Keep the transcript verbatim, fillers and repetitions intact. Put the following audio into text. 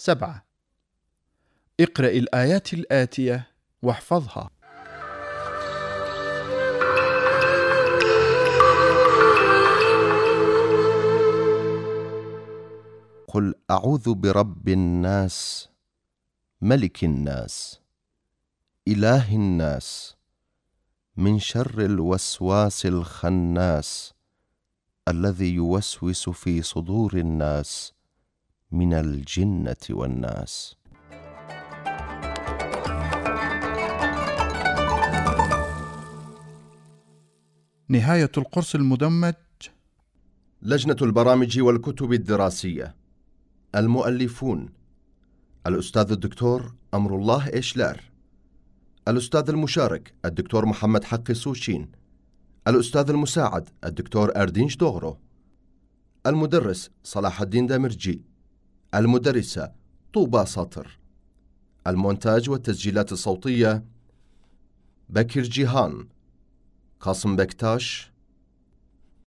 سبعة. اقرأ الآيات الآتية واحفظها. قل أعوذ برب الناس، ملك الناس، إله الناس، من شر الوسواس الخناس، الذي يوسوس في صدور الناس من الجنة والناس. نهاية القرص المدمج. لجنة البرامج والكتب الدراسية. المؤلفون: الأستاذ الدكتور أمر الله إيشلار، الأستاذ المشارك الدكتور محمد حقي سوشين، الأستاذ المساعد الدكتور أردينش دوغرو، المدرس صلاح الدين دامرجي، المدرسة طوبى ساطر، المونتاج والتسجيلات الصوتية بكر جيهان، قاسم بكتاش،